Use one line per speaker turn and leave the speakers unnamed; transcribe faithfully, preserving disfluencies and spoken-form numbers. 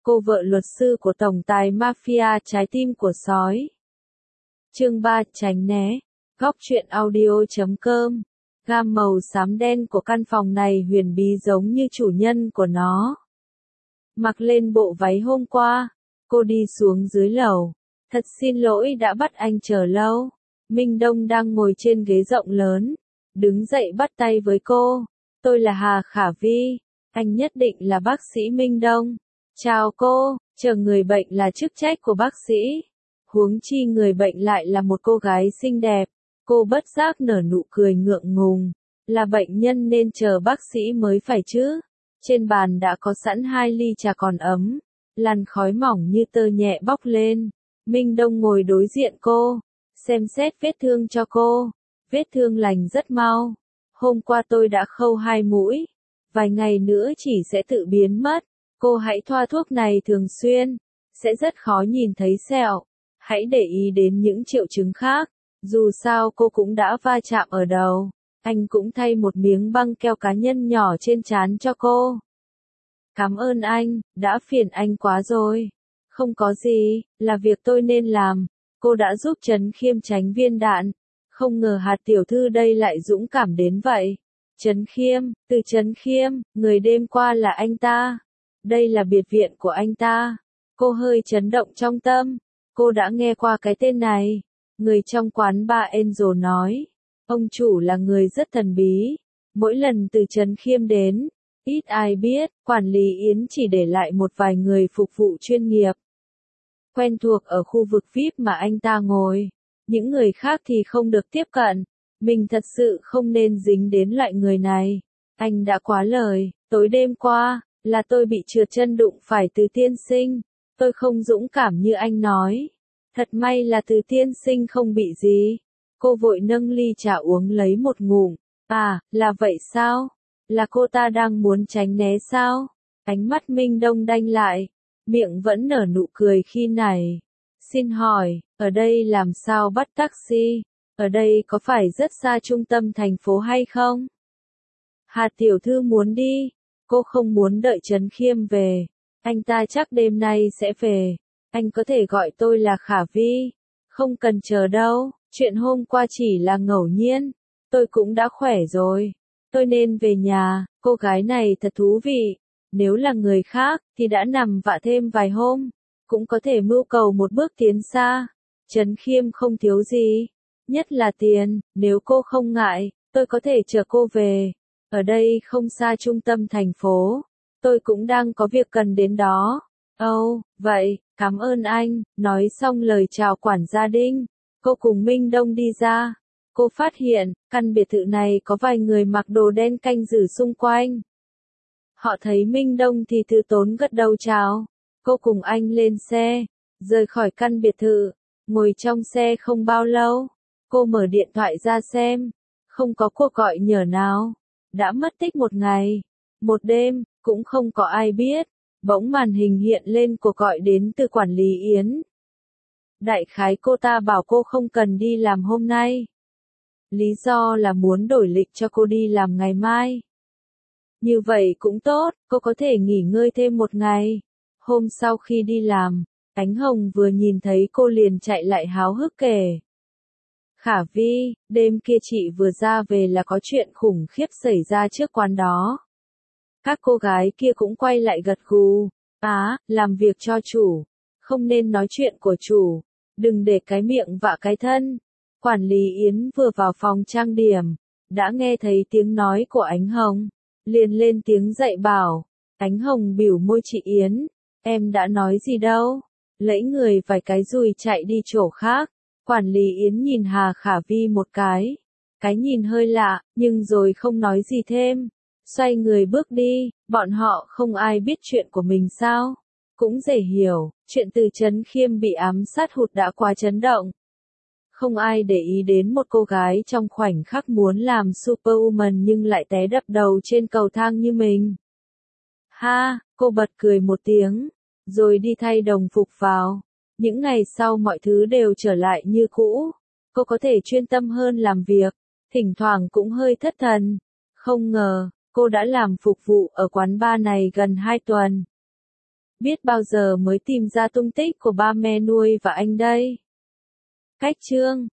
cô vợ luật sư của tổng tài mafia trái tim của sói. Chương ba tránh né. Góc truyện audio chấm com. Gam màu xám đen của căn phòng này huyền bí giống như chủ nhân của nó. Mặc lên bộ váy hôm qua, cô đi xuống dưới lầu. Thật xin lỗi đã bắt anh chờ lâu. Minh Đông đang ngồi trên ghế rộng lớn, đứng dậy bắt tay với cô. Tôi là Hà Khả Vi, anh nhất định là bác sĩ Minh Đông. Chào cô, chờ người bệnh là chức trách của bác sĩ. Huống chi người bệnh lại là một cô gái xinh đẹp. Cô bất giác nở nụ cười ngượng ngùng. Là bệnh nhân nên chờ bác sĩ mới phải chứ. Trên bàn đã có sẵn hai ly trà còn ấm. Làn khói mỏng như tơ nhẹ bốc lên. Minh Đông ngồi đối diện cô, xem xét vết thương cho cô. Vết thương lành rất mau. Hôm qua tôi đã khâu hai mũi. Vài ngày nữa chỉ sẽ tự biến mất. Cô hãy thoa thuốc này thường xuyên. Sẽ rất khó nhìn thấy sẹo. Hãy để ý đến những triệu chứng khác. Dù sao cô cũng đã va chạm ở đầu. Anh cũng thay một miếng băng keo cá nhân nhỏ trên trán cho cô. Cảm ơn anh, đã phiền anh quá rồi. Không có gì, là việc tôi nên làm. Cô đã giúp Trấn Khiêm tránh viên đạn. Không ngờ Hạt tiểu thư đây lại dũng cảm đến vậy. Trấn Khiêm, từ Trấn Khiêm, người đêm qua là anh ta. Đây là biệt viện của anh ta. Cô hơi chấn động trong tâm. Cô đã nghe qua cái tên này. Người trong quán bar Angel nói. Ông chủ là người rất thần bí. Mỗi lần từ Trấn Khiêm đến, ít ai biết, quản lý Yến chỉ để lại một vài người phục vụ chuyên nghiệp. Quen thuộc ở khu vực vi ai pi mà anh ta ngồi. Những người khác thì không được tiếp cận. Mình thật sự không nên dính đến loại người này. Anh đã quá lời. Tối đêm qua, là tôi bị trượt chân đụng phải Từ tiên sinh. Tôi không dũng cảm như anh nói. Thật may là Từ tiên sinh không bị gì. Cô vội nâng ly trà uống lấy một ngụm. À, là vậy sao? Là cô ta đang muốn tránh né sao? Ánh mắt Minh Đông đanh lại. Miệng vẫn nở nụ cười khi này. Xin hỏi, ở đây làm sao bắt taxi? Ở đây có phải rất xa trung tâm thành phố hay không? Hà tiểu thư muốn đi. Cô không muốn đợi Trấn Khiêm về. Anh ta chắc đêm nay sẽ về. Anh có thể gọi tôi là Khả Vi. Không cần chờ đâu. Chuyện hôm qua chỉ là ngẫu nhiên. Tôi cũng đã khỏe rồi. Tôi nên về nhà. Cô gái này thật thú vị. Nếu là người khác, thì đã nằm vạ thêm vài hôm. Cũng có thể mưu cầu một bước tiến xa. Trấn Khiêm không thiếu gì. Nhất là tiền. Nếu cô không ngại, tôi có thể chở cô về. Ở đây không xa trung tâm thành phố. Tôi cũng đang có việc cần đến đó. Ồ, oh, vậy, cảm ơn anh. Nói xong lời chào quản gia Đinh. Cô cùng Minh Đông đi ra. Cô phát hiện, căn biệt thự này có vài người mặc đồ đen canh giữ xung quanh. Họ thấy Minh Đông thì từ tốn gật đầu chào. Cô cùng anh lên xe, rời khỏi căn biệt thự. Ngồi trong xe không bao lâu, cô mở điện thoại ra xem. Không có cuộc gọi nhỡ nào. Đã mất tích một ngày, một đêm, cũng không có ai biết. Bỗng màn hình hiện lên cuộc gọi đến từ quản lý Yến. Đại khái cô ta bảo cô không cần đi làm hôm nay. Lý do là muốn đổi lịch cho cô đi làm ngày mai. Như vậy cũng tốt, cô có thể nghỉ ngơi thêm một ngày. Hôm sau khi đi làm, Ánh Hồng vừa nhìn thấy cô liền chạy lại háo hức kể. Khả Vi, đêm kia chị vừa ra về là có chuyện khủng khiếp xảy ra trước quán đó. Các cô gái kia cũng quay lại gật gù. Á, làm việc cho chủ. Không nên nói chuyện của chủ. Đừng để cái miệng vạ cái thân. Quản lý Yến vừa vào phòng trang điểm. Đã nghe thấy tiếng nói của Ánh Hồng. Liền lên tiếng dạy bảo. Ánh Hồng bỉu môi chị Yến. Em đã nói gì đâu. Lẫy người vài cái rồi chạy đi chỗ khác. Quản lý Yến nhìn Hà Khả Vi một cái. Cái nhìn hơi lạ, nhưng rồi không nói gì thêm. Xoay người bước đi, bọn họ không ai biết chuyện của mình sao. Cũng dễ hiểu, chuyện từ Trấn Khiêm bị ám sát hụt đã quá chấn động. Không ai để ý đến một cô gái trong khoảnh khắc muốn làm Superwoman nhưng lại té đập đầu trên cầu thang như mình. Ha, cô bật cười một tiếng, rồi đi thay đồng phục vào. Những ngày sau mọi thứ đều trở lại như cũ. Cô có thể chuyên tâm hơn làm việc, thỉnh thoảng cũng hơi thất thần. Không ngờ, cô đã làm phục vụ ở quán bar này gần hai tuần. Biết bao giờ mới tìm ra tung tích của ba mẹ nuôi và anh đây? Cách chương